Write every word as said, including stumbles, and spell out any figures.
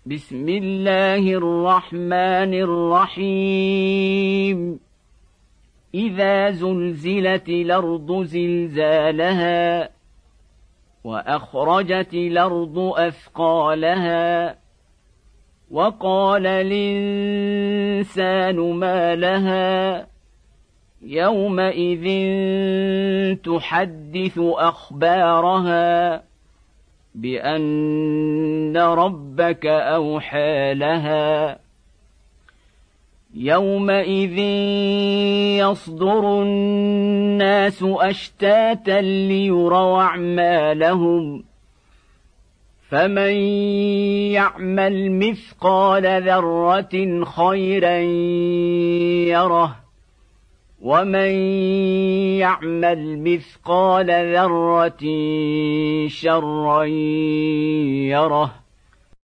بسم الله الرحمن الرحيم إذا زلزلت الأرض زلزالها وأخرجت الأرض أثقالها وقال الإنسان ما لها يومئذ تحدث أخبارها بأن ربك أوحى لها يومئذ يصدر الناس أشتاتا ليروا أعمالهم فمن يعمل مثقال ذرة خيرا يره ومن يعمل مثقال ذرة شرا يره